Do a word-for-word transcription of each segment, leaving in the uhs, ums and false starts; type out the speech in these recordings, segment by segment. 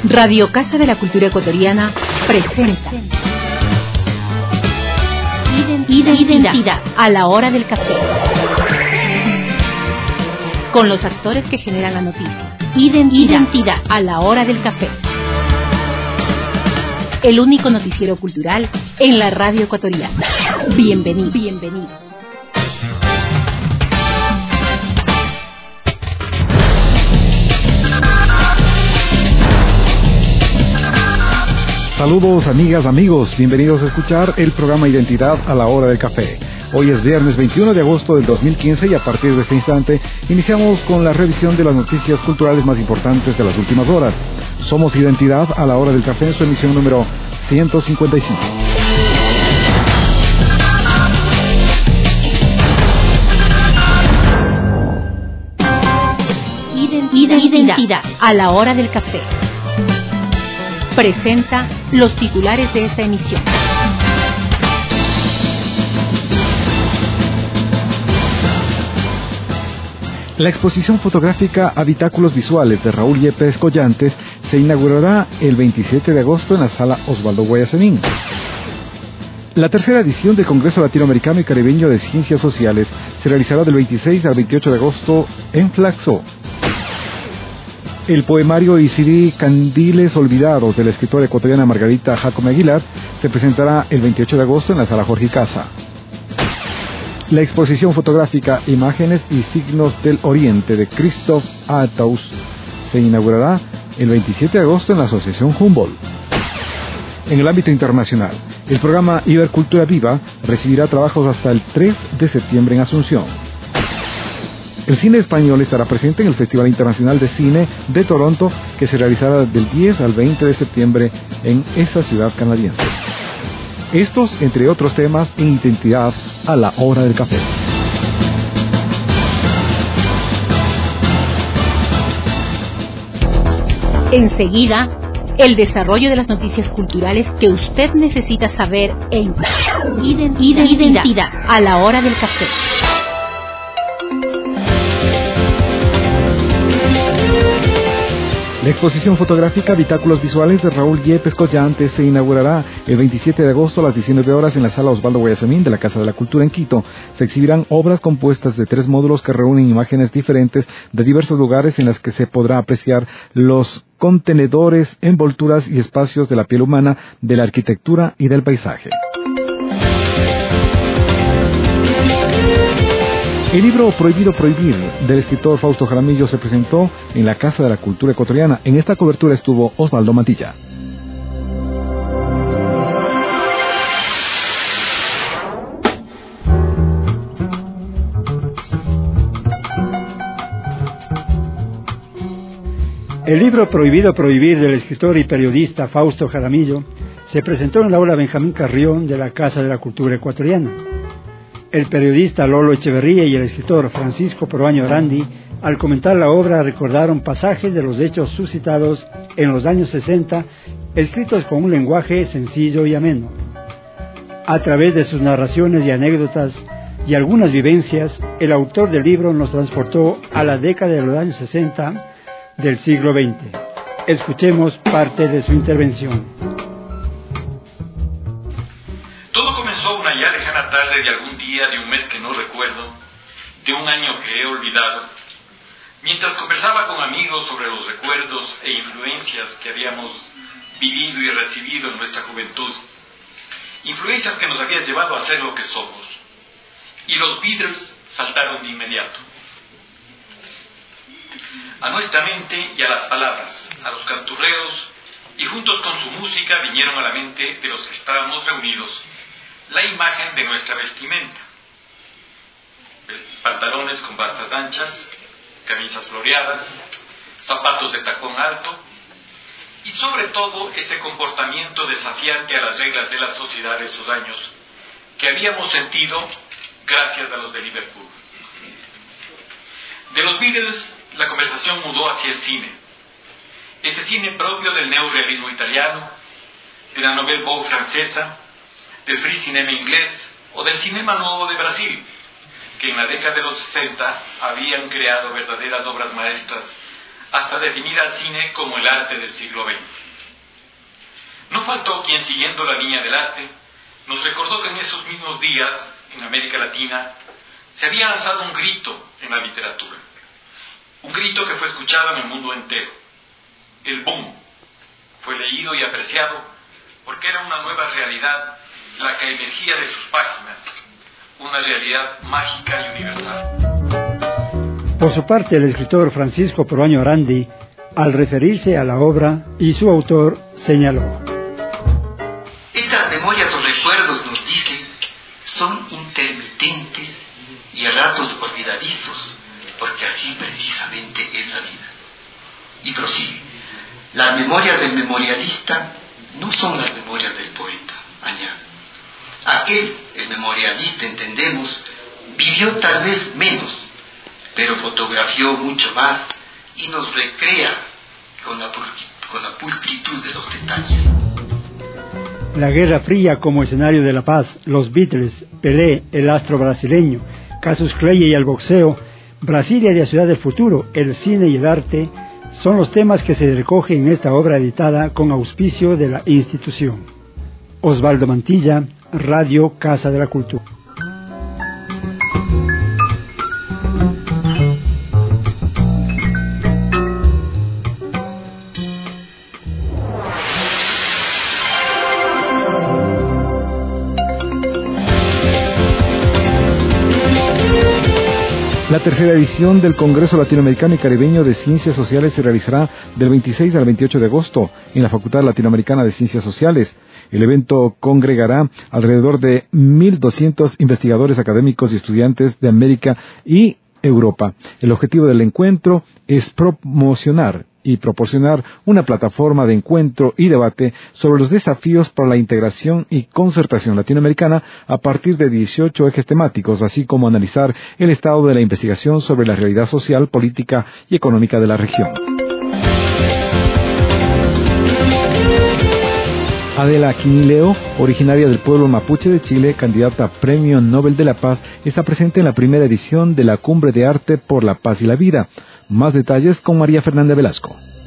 Radio Casa de la Cultura Ecuatoriana presenta Identidad, Identidad a la hora del café, con los actores que generan la noticia. Identidad, Identidad a la hora del café, el único noticiero cultural en la radio ecuatoriana. Bienvenidos, bienvenidos. Saludos amigas, amigos, bienvenidos a escuchar el programa Identidad a la hora del café. Hoy es viernes veintiuno de agosto del dos mil quince y a partir de este instante iniciamos con la revisión de las noticias culturales más importantes de las últimas horas. Somos Identidad a la hora del café en su emisión número ciento cincuenta y cinco. Identidad a la hora del café presenta los titulares de esta emisión. La exposición fotográfica Habitáculos Visuales de Raúl Yepes Collantes se inaugurará el veintisiete de agosto en la sala Osvaldo Guayasamín. La tercera edición del Congreso Latinoamericano y Caribeño de Ciencias Sociales se realizará del veintiséis al veintiocho de agosto en Flaxo. El poemario y C D Candiles Olvidados de la escritora ecuatoriana Margarita Jacome Aguilar se presentará el veintiocho de agosto en la sala Jorge Casa. La exposición fotográfica Imágenes y Signos del Oriente de Christoph Althaus se inaugurará el veintisiete de agosto en la Asociación Humboldt. En el ámbito internacional, el programa Ibercultura Viva recibirá trabajos hasta el tres de septiembre en Asunción. El cine español estará presente en el Festival Internacional de Cine de Toronto, que se realizará del diez al veinte de septiembre en esa ciudad canadiense. Estos, entre otros temas, en Identidad a la hora del café. Enseguida, el desarrollo de las noticias culturales que usted necesita saber en Identidad, Identidad a la hora del café. La exposición fotográfica Habitáculos Visuales de Raúl Yepes Collantes se inaugurará el veintisiete de agosto a las diecinueve horas en la sala Osvaldo Guayasamín de la Casa de la Cultura en Quito. Se exhibirán obras compuestas de tres módulos que reúnen imágenes diferentes de diversos lugares en las que se podrá apreciar los contenedores, envolturas y espacios de la piel humana, de la arquitectura y del paisaje. El libro Prohibido Prohibir del escritor Fausto Jaramillo se presentó en la Casa de la Cultura Ecuatoriana. En esta cobertura estuvo Osvaldo Mantilla. El libro Prohibido Prohibir del escritor y periodista Fausto Jaramillo se presentó en la aula Benjamín Carrión de la Casa de la Cultura Ecuatoriana. El periodista Lolo Echeverría y el escritor Francisco Proaño Arandi, al comentar la obra, recordaron pasajes de los hechos suscitados en los años sesenta, escritos con un lenguaje sencillo y ameno. A través de sus narraciones y anécdotas y algunas vivencias, el autor del libro nos transportó a la década de los años sesenta del siglo veinte. Escuchemos parte de su intervención. Todo comenzó una ya lejana tarde de algún día de un mes que no recuerdo, de un año que he olvidado, mientras conversaba con amigos sobre los recuerdos e influencias que habíamos vivido y recibido en nuestra juventud, influencias que nos habían llevado a ser lo que somos, y los Beatles saltaron de inmediato. A nuestra mente y a las palabras, a los canturreos, y juntos con su música vinieron a la mente de los que estábamos reunidos la imagen de nuestra vestimenta: pantalones con bastas anchas, camisas floreadas, zapatos de tacón alto y sobre todo ese comportamiento desafiante a las reglas de la sociedad de esos años que habíamos sentido gracias a los de Liverpool. De los Beatles la conversación mudó hacia el cine, ese cine propio del neorrealismo italiano, de la Nouvelle Vague francesa, del free cinema inglés o del cinema nuevo de Brasil, que en la década de los sesenta habían creado verdaderas obras maestras hasta definir al cine como el arte del siglo veinte. No faltó quien, siguiendo la línea del arte, nos recordó que en esos mismos días, en América Latina, se había lanzado un grito en la literatura. Un grito que fue escuchado en el mundo entero. El boom fue leído y apreciado porque era una nueva realidad la que emergía de sus páginas, una realidad mágica y universal. Por su parte, el escritor Francisco Proaño Arandi, al referirse a la obra y su autor, señaló: estas memorias o recuerdos, nos dice, son intermitentes y a ratos olvidadizos, porque así precisamente es la vida. Y prosigue: las memorias del memorialista no son las memorias del poeta. Añade: aquel, el memorialista, entendemos, vivió tal vez menos, pero fotografió mucho más y nos recrea con la, con la pulcritud de los detalles. La Guerra Fría como escenario de la paz, los Beatles, Pelé, el astro brasileño, Cassius Clay y el boxeo, Brasilia y la ciudad del futuro, el cine y el arte, son los temas que se recogen en esta obra editada con auspicio de la institución. Osvaldo Mantilla, Radio Casa de la Cultura. La tercera edición del Congreso Latinoamericano y Caribeño de Ciencias Sociales se realizará del veintiséis al veintiocho de agosto en la Facultad Latinoamericana de Ciencias Sociales. El evento congregará alrededor de mil doscientos investigadores académicos y estudiantes de América y Europa. El objetivo del encuentro es promocionar y proporcionar una plataforma de encuentro y debate sobre los desafíos para la integración y concertación latinoamericana a partir de dieciocho ejes temáticos, así como analizar el estado de la investigación sobre la realidad social, política y económica de la región. Adela Quinileo, originaria del pueblo mapuche de Chile, candidata a Premio Nobel de la Paz, está presente en la primera edición de la Cumbre de Arte por la Paz y la Vida. Más detalles con María Fernanda Velasco.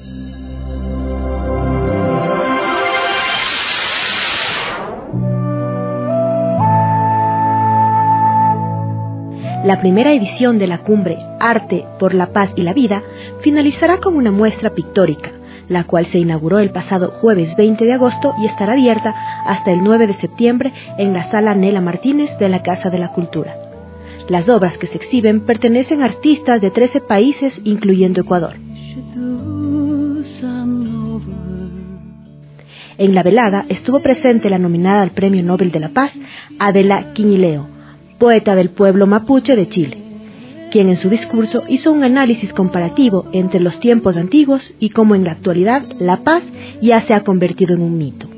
La primera edición de la Cumbre Arte por la Paz y la Vida finalizará con una muestra pictórica, la cual se inauguró el pasado jueves veinte de agosto y estará abierta hasta el nueve de septiembre en la Sala Nela Martínez de la Casa de la Cultura. Las obras que se exhiben pertenecen a artistas de trece países, incluyendo Ecuador. En la velada estuvo presente la nominada al Premio Nobel de la Paz, Adela Quinileo, poeta del pueblo mapuche de Chile, quien en su discurso hizo un análisis comparativo entre los tiempos antiguos y cómo en la actualidad la paz ya se ha convertido en un mito.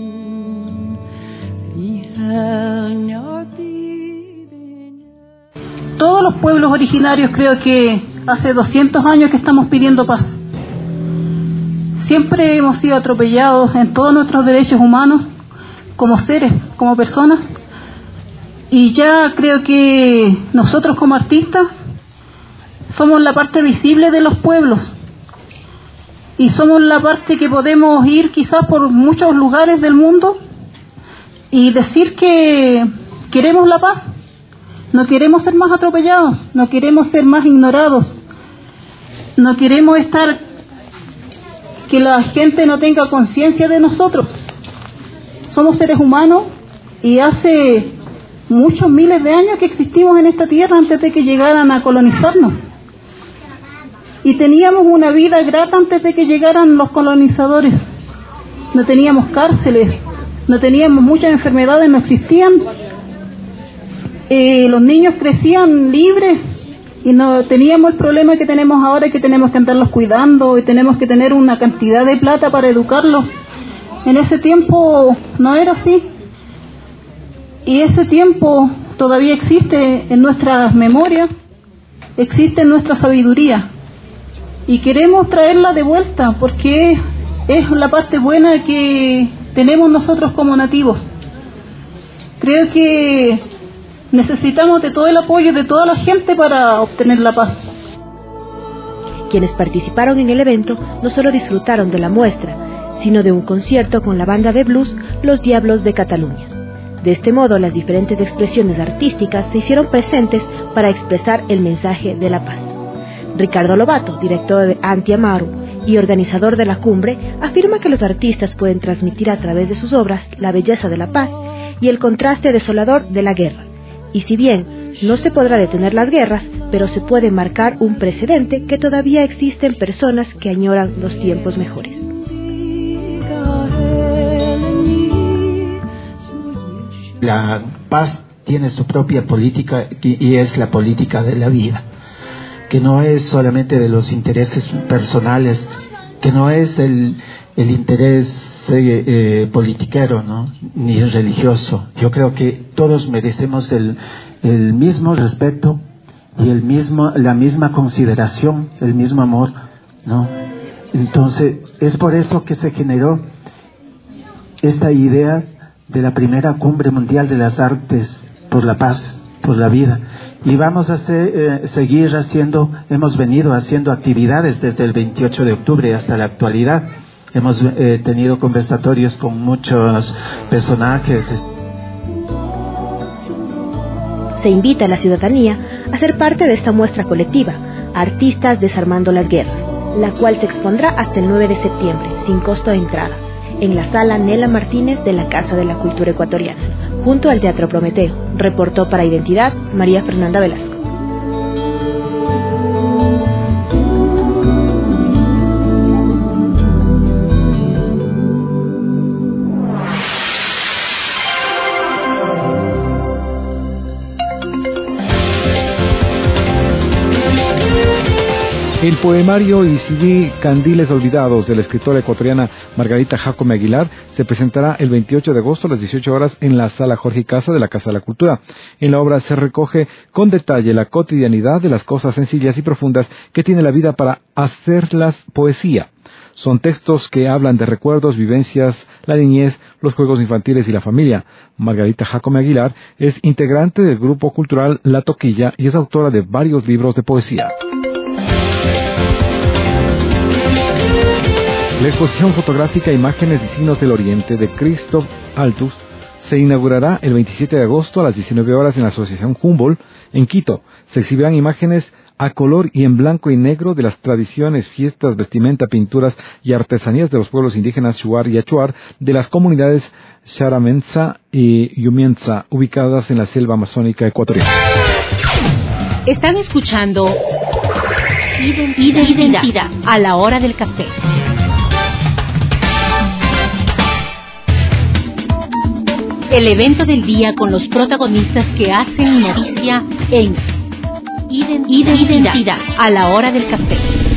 Todos los pueblos originarios, creo que hace doscientos años que estamos pidiendo paz. Siempre hemos sido atropellados en todos nuestros derechos humanos, como seres, como personas, y ya creo que nosotros como artistas somos la parte visible de los pueblos, y somos la parte que podemos ir quizás por muchos lugares del mundo y decir que queremos la paz. No queremos ser más atropellados, no queremos ser más ignorados, no queremos estar, que la gente no tenga conciencia de nosotros. Somos seres humanos y hace muchos miles de años que existimos en esta tierra antes de que llegaran a colonizarnos. Y teníamos una vida grata antes de que llegaran los colonizadores. No teníamos cárceles, no teníamos muchas enfermedades, no existían. Eh, los niños crecían libres y no teníamos el problema que tenemos ahora, que tenemos que andarlos cuidando y tenemos que tener una cantidad de plata para educarlos. En ese tiempo no era así, y ese tiempo todavía existe en nuestras memorias, existe en nuestra sabiduría, y queremos traerla de vuelta porque es la parte buena que tenemos nosotros como nativos. Creo que necesitamos de todo el apoyo de toda la gente para obtener la paz. Quienes participaron en el evento no solo disfrutaron de la muestra, sino de un concierto con la banda de blues Los Diablos de Cataluña. De este modo, las diferentes expresiones artísticas se hicieron presentes para expresar el mensaje de la paz. Ricardo Lobato, director de Anti Amaru y organizador de la cumbre, afirma que los artistas pueden transmitir a través de sus obras la belleza de la paz y el contraste desolador de la guerra. Y si bien no se podrá detener las guerras, pero se puede marcar un precedente que todavía existen personas que añoran los tiempos mejores. La paz tiene su propia política y es la política de la vida, que no es solamente de los intereses personales, que no es el, el interés eh, eh, politiquero, ¿no? Ni religioso. Yo creo que todos merecemos el, el mismo respeto y el mismo, la misma consideración, el mismo amor, ¿no? Entonces, es por eso que se generó esta idea de la primera cumbre mundial de las artes por la paz, por la vida. Y vamos a hacer, eh, seguir haciendo, hemos venido haciendo actividades desde el veintiocho de octubre hasta la actualidad. Hemos eh, tenido conversatorios con muchos personajes. Se invita a la ciudadanía a ser parte de esta muestra colectiva, Artistas Desarmando las Guerras, la cual se expondrá hasta el nueve de septiembre, sin costo de entrada, en la sala Nela Martínez de la Casa de la Cultura Ecuatoriana, junto al Teatro Prometeo. Reportó para Identidad María Fernanda Velasco. El poemario y C D Candiles Olvidados de la escritora ecuatoriana Margarita Jácome Aguilar se presentará el veintiocho de agosto a las dieciocho horas en la Sala Jorge Casa de la Casa de la Cultura. En la obra se recoge con detalle la cotidianidad de las cosas sencillas y profundas que tiene la vida para hacerlas poesía. Son textos que hablan de recuerdos, vivencias, la niñez, los juegos infantiles y la familia. Margarita Jácome Aguilar es integrante del grupo cultural La Toquilla y es autora de varios libros de poesía. La exposición fotográfica Imágenes y Signos del Oriente de Christoph Altus se inaugurará el veintisiete de agosto a las diecinueve horas en la Asociación Humboldt, en Quito. Se exhibirán imágenes a color y en blanco y negro de las tradiciones, fiestas, vestimenta, pinturas y artesanías de los pueblos indígenas Shuar y Achuar de las comunidades Xaramenza y Yumienza, ubicadas en la selva amazónica ecuatoriana. Están escuchando Identidad, Identidad a la hora del café. El evento del día con los protagonistas que hacen noticia en Identidad, Identidad a la hora del café.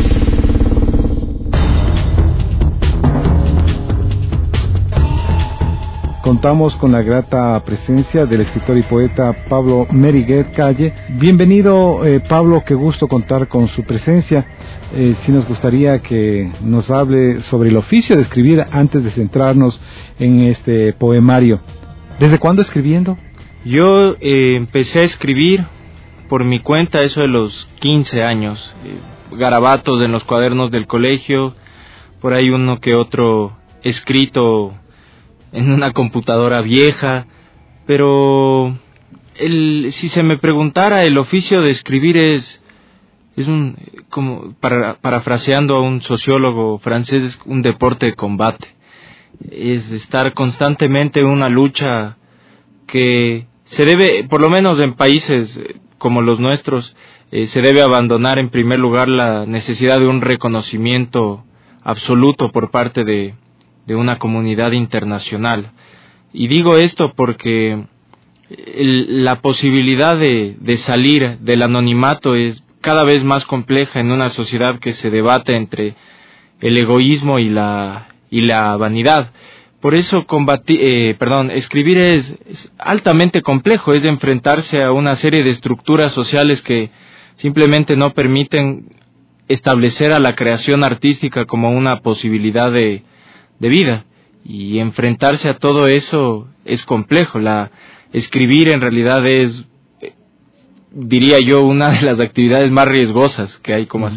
Contamos con la grata presencia del escritor y poeta Pablo Meriguet Calle. Bienvenido, eh, Pablo, qué gusto contar con su presencia. Eh, sí nos gustaría que nos hable sobre el oficio de escribir antes de centrarnos en este poemario. ¿Desde cuándo escribiendo? Yo eh, empecé a escribir por mi cuenta eso de los quince años. Eh, garabatos en los cuadernos del colegio, por ahí uno que otro escrito en una computadora vieja, pero el, si se me preguntara, el oficio de escribir es, es un, como para, parafraseando a un sociólogo francés, es un deporte de combate. Es estar constantemente en una lucha que se debe, por lo menos en países como los nuestros, eh, se debe abandonar en primer lugar la necesidad de un reconocimiento absoluto por parte de, de una comunidad internacional. Y digo esto porque el, la posibilidad de, de salir del anonimato es cada vez más compleja en una sociedad que se debate entre el egoísmo y la y la vanidad. Por eso combatir, eh, perdón, escribir es, es altamente complejo, es enfrentarse a una serie de estructuras sociales que simplemente no permiten establecer a la creación artística como una posibilidad de, de vida. Y enfrentarse a todo eso es complejo. La escribir en realidad es, diría yo, una de las actividades más riesgosas que hay como hacer.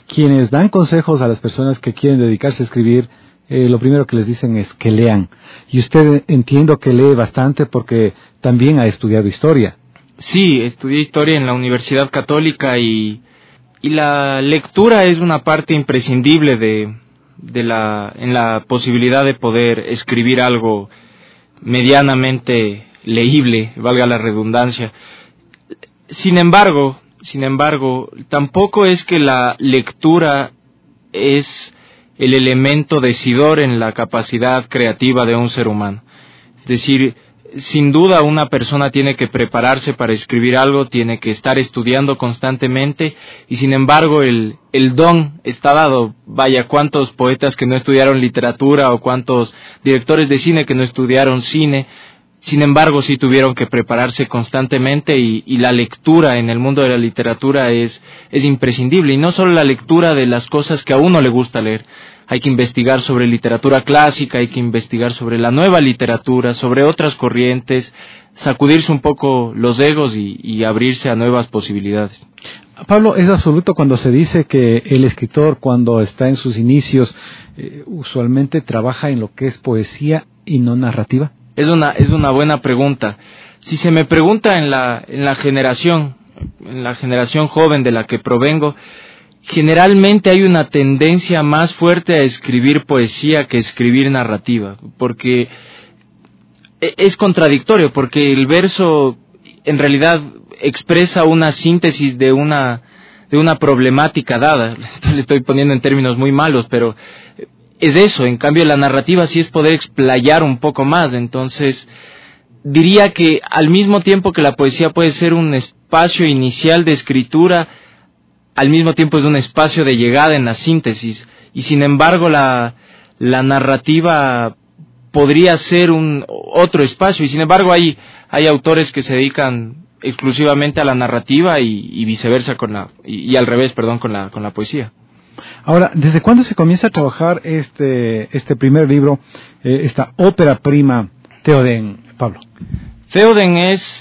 quienes dan consejos a las personas que quieren dedicarse a escribir, eh, lo primero que les dicen es que lean. Y usted entiendo que lee bastante porque también ha estudiado historia. Sí, estudié historia en la Universidad Católica y, y la lectura es una parte imprescindible de, de la, en la posibilidad de poder escribir algo medianamente leíble, valga la redundancia. Sin embargo, sin embargo, tampoco es que la lectura es el elemento decidor en la capacidad creativa de un ser humano. Es decir, sin duda una persona tiene que prepararse para escribir algo, tiene que estar estudiando constantemente y sin embargo el, el don está dado. Vaya, cuántos poetas que no estudiaron literatura o cuántos directores de cine que no estudiaron cine, sin embargo sí tuvieron que prepararse constantemente y, y la lectura en el mundo de la literatura es, es imprescindible. Y no solo la lectura de las cosas que a uno le gusta leer. Hay que investigar sobre literatura clásica, hay que investigar sobre la nueva literatura, sobre otras corrientes, sacudirse un poco los egos y, y abrirse a nuevas posibilidades. Pablo, es absoluto cuando se dice que el escritor, cuando está en sus inicios, eh, usualmente trabaja en lo que es poesía y no narrativa. Es una, es una buena pregunta. Si se me pregunta en la, en la generación, en la generación joven de la que provengo, generalmente hay una tendencia más fuerte a escribir poesía que escribir narrativa, porque es contradictorio, porque el verso en realidad expresa una síntesis de una, de una problemática dada. Le estoy poniendo en términos muy malos, pero es eso. En cambio, la narrativa sí es poder explayar un poco más. Entonces, diría que al mismo tiempo que la poesía puede ser un espacio inicial de escritura, al mismo tiempo es un espacio de llegada en la síntesis, y sin embargo la, la narrativa podría ser un otro espacio, y sin embargo hay, hay autores que se dedican exclusivamente a la narrativa y, y viceversa con la, y, y al revés, perdón, con la, con la poesía. Ahora, ¿desde cuándo se comienza a trabajar este, este primer libro, eh, esta ópera prima, Theoden, Pablo? Theoden es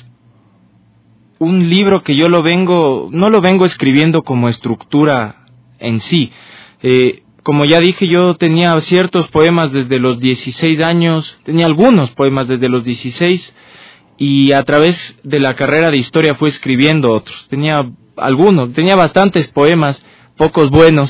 un libro que yo lo vengo, no lo vengo escribiendo como estructura en sí. Eh, como ya dije, yo tenía ciertos poemas desde los dieciséis años, tenía algunos poemas desde los dieciséis, y a través de la carrera de historia fui escribiendo otros. Tenía algunos, tenía bastantes poemas, pocos buenos,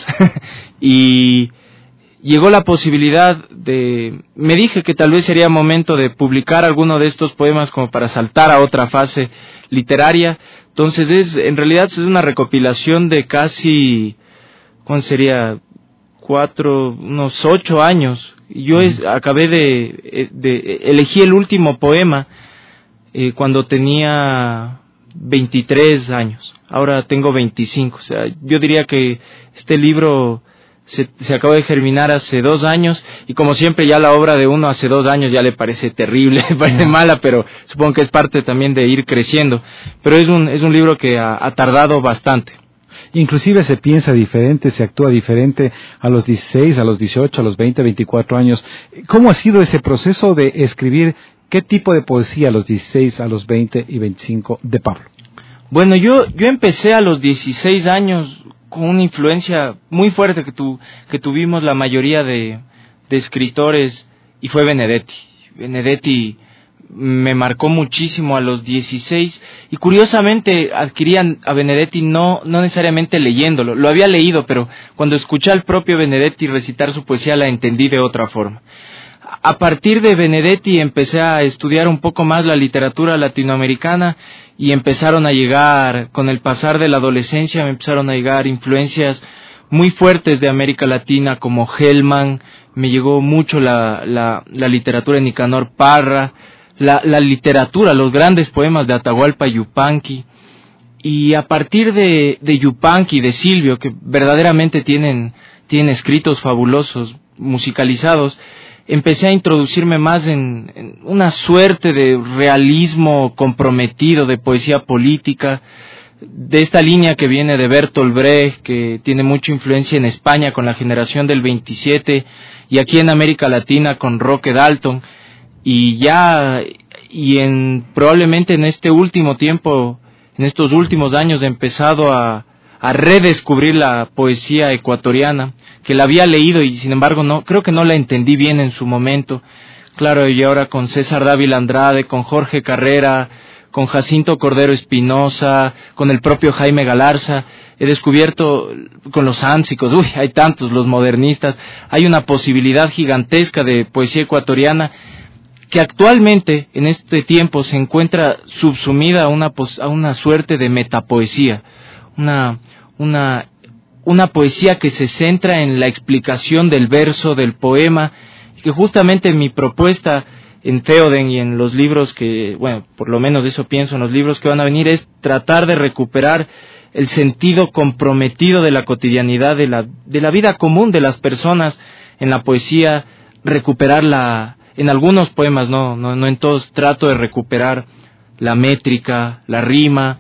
y llegó la posibilidad de, me dije que tal vez sería momento de publicar alguno de estos poemas como para saltar a otra fase literaria. Entonces es, en realidad es una recopilación de casi, ¿cuál sería? Cuatro, unos ocho años. Yo es, acabé de, de, elegí el último poema eh, cuando tenía veintitrés años. Ahora tengo veinticinco. O sea, yo diría que este libro Se, se acabó de germinar hace dos años y como siempre ya la obra de uno hace dos años ya le parece terrible, le parece mala, pero supongo que es parte también de ir creciendo. Pero es un, es un libro que ha, ha tardado bastante. Inclusive se piensa diferente, se actúa diferente a los dieciséis, a los dieciocho, a los veinte, veinticuatro años. ¿Cómo ha sido ese proceso de escribir qué tipo de poesía a los dieciséis, a los veinte y veinticinco de Pablo? Bueno, yo, yo empecé a los dieciséis años con una influencia muy fuerte que, tu, que tuvimos la mayoría de, de escritores, y fue Benedetti. Benedetti me marcó muchísimo a los dieciséis, y curiosamente adquirían a Benedetti no, no necesariamente leyéndolo, lo había leído, pero cuando escuché al propio Benedetti recitar su poesía la entendí de otra forma. A partir de Benedetti empecé a estudiar un poco más la literatura latinoamericana y empezaron a llegar, con el pasar de la adolescencia, me empezaron a llegar influencias muy fuertes de América Latina como Hellman, me llegó mucho la, la, la literatura de Nicanor Parra, la, la literatura, los grandes poemas de Atahualpa Yupanqui, y a partir de, de Yupanqui, de Silvio, que verdaderamente tienen, tienen escritos fabulosos, musicalizados, empecé a introducirme más en, en una suerte de realismo comprometido, de poesía política, de esta línea que viene de Bertolt Brecht, que tiene mucha influencia en España con la generación del veintisiete, y aquí en América Latina con Roque Dalton, y ya, y en, probablemente en este último tiempo, en estos últimos años he empezado a, a redescubrir la poesía ecuatoriana, que la había leído y sin embargo no, creo que no la entendí bien en su momento. Claro, y ahora con César Dávila Andrade, con Jorge Carrera, con Jacinto Cordero Espinosa, con el propio Jaime Galarza, he descubierto con los ánsicos, uy, hay tantos, los modernistas, hay una posibilidad gigantesca de poesía ecuatoriana que actualmente en este tiempo se encuentra subsumida a una, a una suerte de metapoesía, una, una, una poesía que se centra en la explicación del verso, del poema, y que justamente mi propuesta en Theoden y en los libros que, bueno, por lo menos eso pienso, en los libros que van a venir, es tratar de recuperar el sentido comprometido de la cotidianidad, de la, de la vida común de las personas en la poesía, recuperar la, en algunos poemas, no, no, no en todos, trato de recuperar la métrica, la rima,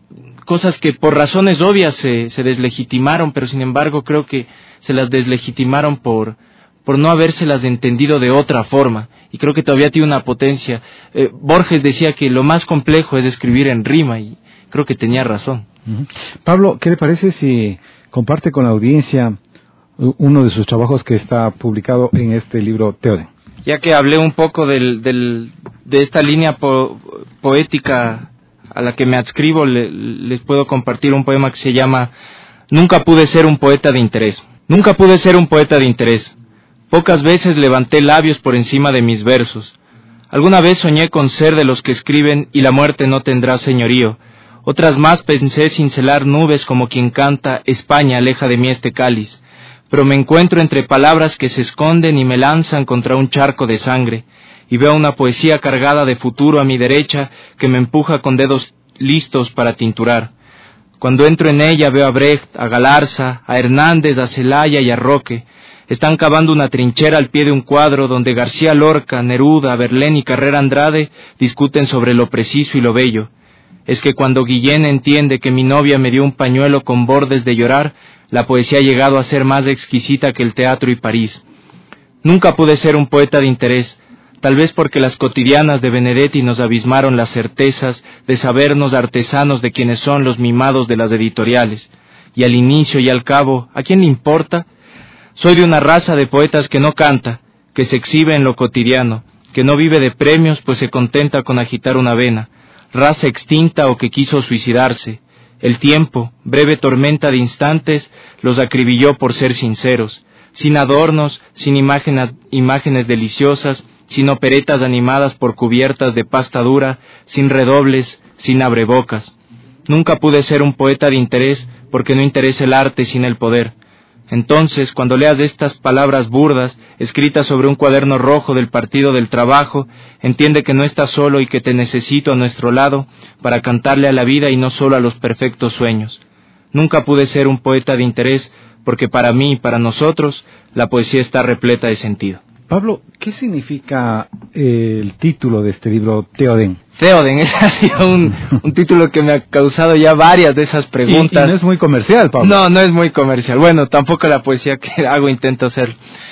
cosas que por razones obvias se, se deslegitimaron, pero sin embargo creo que se las deslegitimaron por, por no habérselas entendido de otra forma, y creo que todavía tiene una potencia. Eh, Borges decía que lo más complejo es escribir en rima, y creo que tenía razón. Uh-huh. Pablo, ¿qué le parece si comparte con la audiencia uno de sus trabajos que está publicado en este libro Theoden? Ya que hablé un poco del, del, de esta línea po, poética a la que me adscribo, le, les puedo compartir un poema que se llama Nunca pude ser un poeta de interés. Nunca pude ser un poeta de interés. Pocas veces levanté labios por encima de mis versos. Alguna vez soñé con ser de los que escriben y la muerte no tendrá señorío. Otras más pensé cincelar nubes como quien canta España aleja de mí este cáliz. Pero me encuentro entre palabras que se esconden y me lanzan contra un charco de sangre, y veo una poesía cargada de futuro a mi derecha que me empuja con dedos listos para tinturar. Cuando entro en ella veo a Brecht, a Galarza, a Hernández, a Celaya y a Roque. Están cavando una trinchera al pie de un cuadro donde García Lorca, Neruda, Verlaine y Carrera Andrade discuten sobre lo preciso y lo bello. Es que cuando Guillén entiende que mi novia me dio un pañuelo con bordes de llorar, la poesía ha llegado a ser más exquisita que el teatro y París. Nunca pude ser un poeta de interés, tal vez porque las cotidianas de Benedetti nos abismaron las certezas de sabernos artesanos de quienes son los mimados de las editoriales. Y al inicio y al cabo, ¿a quién le importa? Soy de una raza de poetas que no canta, que se exhibe en lo cotidiano, que no vive de premios pues se contenta con agitar una vena, raza extinta o que quiso suicidarse. El tiempo, breve tormenta de instantes, los acribilló por ser sinceros, sin adornos, sin imágenes, imágenes deliciosas, sin operetas animadas por cubiertas de pasta dura, sin redobles, sin abrebocas. Nunca pude ser un poeta de interés porque no interesa el arte sin el poder. Entonces, cuando leas estas palabras burdas, escritas sobre un cuaderno rojo del Partido del Trabajo, entiende que no estás solo y que te necesito a nuestro lado para cantarle a la vida y no solo a los perfectos sueños. Nunca pude ser un poeta de interés porque para mí y para nosotros la poesía está repleta de sentido. Pablo, ¿qué significa eh, el título de este libro, Theoden? Theoden, ese ha sido un, un título que me ha causado ya varias de esas preguntas. Y, y no es muy comercial, Pablo. No, no es muy comercial. Bueno, tampoco la poesía que hago intento hacer.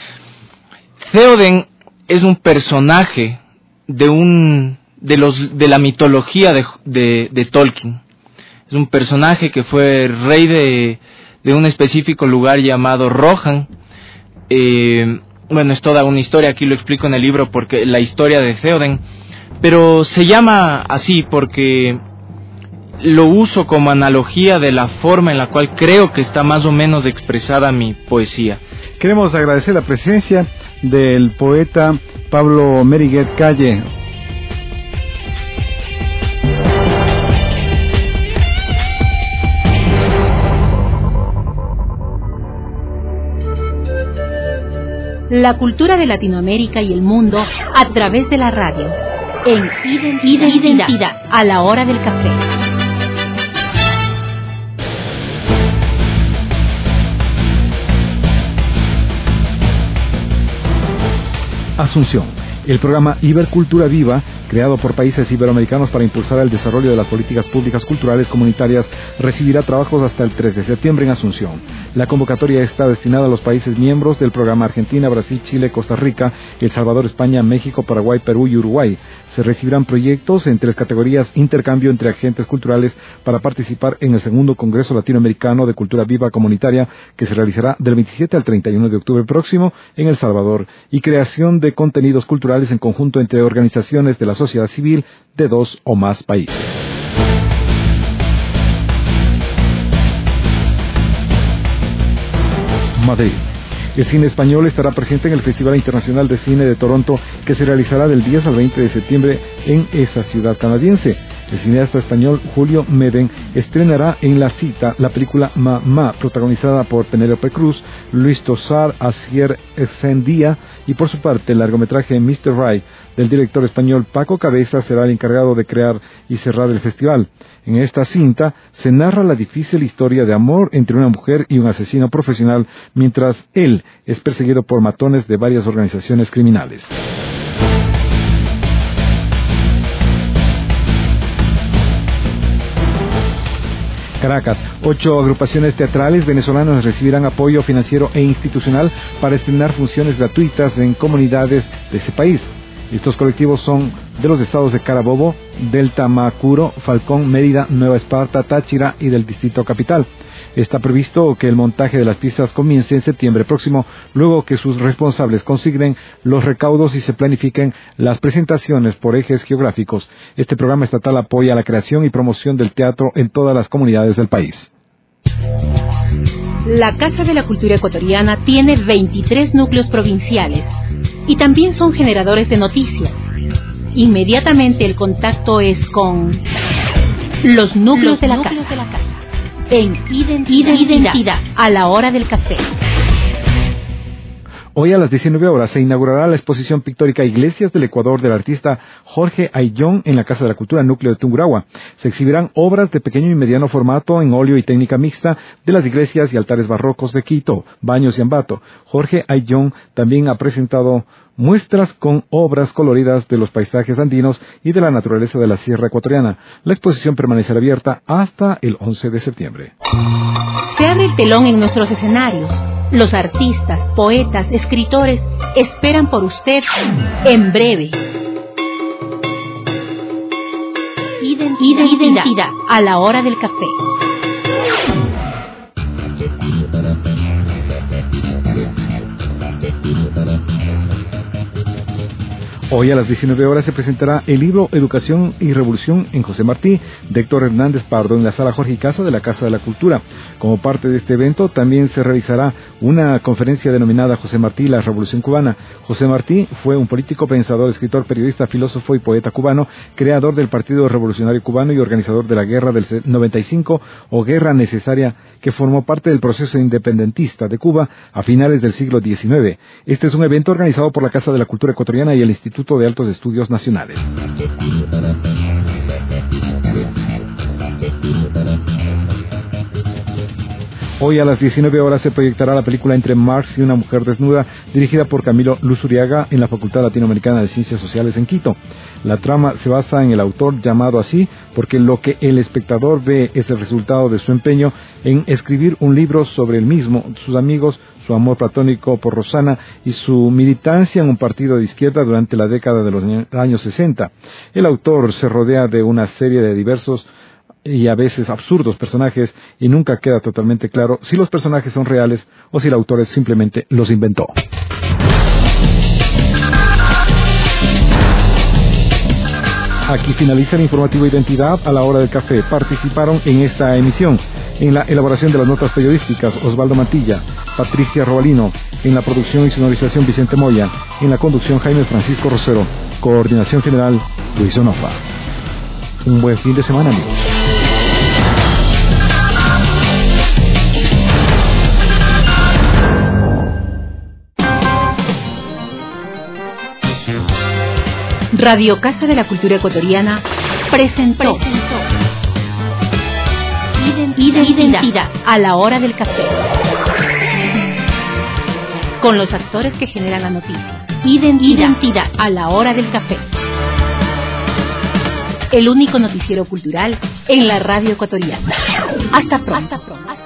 Theoden es un personaje de un de los de la mitología de, de, de Tolkien. Es un personaje que fue rey de, de un específico lugar llamado Rohan. Eh, bueno, es toda una historia, aquí lo explico en el libro, porque la historia de Theoden, pero se llama así porque lo uso como analogía de la forma en la cual creo que está más o menos expresada mi poesía. Queremos agradecer la presencia del poeta Pablo Meriguet Calle. La cultura de Latinoamérica y el mundo a través de la radio. En Identidad, Identidad a la hora del café. Asunción, el programa Ibercultura Viva, creado por países iberoamericanos para impulsar el desarrollo de las políticas públicas culturales comunitarias, recibirá trabajos hasta el tres de septiembre en Asunción. La convocatoria está destinada a los países miembros del programa Argentina, Brasil, Chile, Costa Rica, El Salvador, España, México, Paraguay, Perú y Uruguay. Se recibirán proyectos en tres categorías: intercambio entre agentes culturales para participar en el segundo Congreso Latinoamericano de Cultura Viva Comunitaria, que se realizará del veintisiete al treinta y uno de octubre próximo en El Salvador, y creación de contenidos culturales en conjunto entre organizaciones de la sociedad civil de dos o más países. Madrid. El cine español estará presente en el Festival Internacional de Cine de Toronto, que se realizará del diez al veinte de septiembre en esa ciudad canadiense. El cineasta español Julio Meden estrenará en la cita la película Mamá, protagonizada por Penélope Cruz, Luis Tosar, Asier Exendía, y por su parte el largometraje mister Right del director español Paco Cabeza será el encargado de crear y cerrar el festival. En esta cinta se narra la difícil historia de amor entre una mujer y un asesino profesional, mientras él es perseguido por matones de varias organizaciones criminales. Caracas. Ocho agrupaciones teatrales venezolanas recibirán apoyo financiero e institucional para estrenar funciones gratuitas en comunidades de ese país. Estos colectivos son de los estados de Carabobo, Delta, Macuro, Falcón, Mérida, Nueva Esparta, Táchira y del Distrito Capital. Está previsto que el montaje de las piezas comience en septiembre próximo, luego que sus responsables consignen los recaudos y se planifiquen las presentaciones por ejes geográficos. Este programa estatal apoya la creación y promoción del teatro en todas las comunidades del país. La Casa de la Cultura Ecuatoriana tiene veintitrés núcleos provinciales y también son generadores de noticias. Inmediatamente el contacto es con los núcleos, los de, la núcleos de la casa. En identidad, identidad a la hora del café. Hoy a las diecinueve horas se inaugurará la exposición pictórica Iglesias del Ecuador del artista Jorge Ayllón en la Casa de la Cultura Núcleo de Tungurahua. Se exhibirán obras de pequeño y mediano formato en óleo y técnica mixta de las iglesias y altares barrocos de Quito, Baños y Ambato. Jorge Ayllón también ha presentado muestras con obras coloridas de los paisajes andinos y de la naturaleza de la sierra ecuatoriana. La exposición permanecerá abierta hasta el once de septiembre. Se abre el telón en nuestros escenarios. Los artistas, poetas, escritores esperan por usted en breve. Identidad, identidad a la hora del café. Hoy a las diecinueve horas se presentará el libro Educación y Revolución en José Martí, de Héctor Hernández Pardo, en la Sala Jorge Casa de la Casa de la Cultura. Como parte de este evento también se realizará una conferencia denominada José Martí, la Revolución Cubana. José Martí fue un político, pensador, escritor, periodista, filósofo y poeta cubano, creador del Partido Revolucionario Cubano y organizador de la Guerra del noventa y cinco o Guerra Necesaria, que formó parte del proceso independentista de Cuba a finales del siglo diecinueve. Este es un evento organizado por la Casa de la Cultura Ecuatoriana y el Instituto de Altos Estudios Nacionales. Hoy a las diecinueve horas se proyectará la película Entre Marx y una mujer desnuda, dirigida por Camilo Luzuriaga en la Facultad Latinoamericana de Ciencias Sociales en Quito. La trama se basa en el autor llamado así porque lo que el espectador ve es el resultado de su empeño en escribir un libro sobre él mismo, sus amigos, su amor platónico por Rosana y su militancia en un partido de izquierda durante la década de los años sesenta. El autor se rodea de una serie de diversos y a veces absurdos personajes y nunca queda totalmente claro si los personajes son reales o si el autor simplemente los inventó. Aquí finaliza el informativo Identidad a la hora del café. Participaron en esta emisión en la elaboración de las notas periodísticas Osvaldo Mantilla, Patricia Robalino, en la producción y sonorización Vicente Moya, en la conducción Jaime Francisco Rosero, coordinación general Luis Onofa. Un buen fin de semana, amigos. Radio Casa de la Cultura Ecuatoriana presentó, presentó. Identidad, Identidad a la hora del café, con los actores que generan la noticia. Identidad, Identidad a la hora del café. el único noticiero cultural en la radio ecuatoriana. Hasta pronto. Hasta pronto.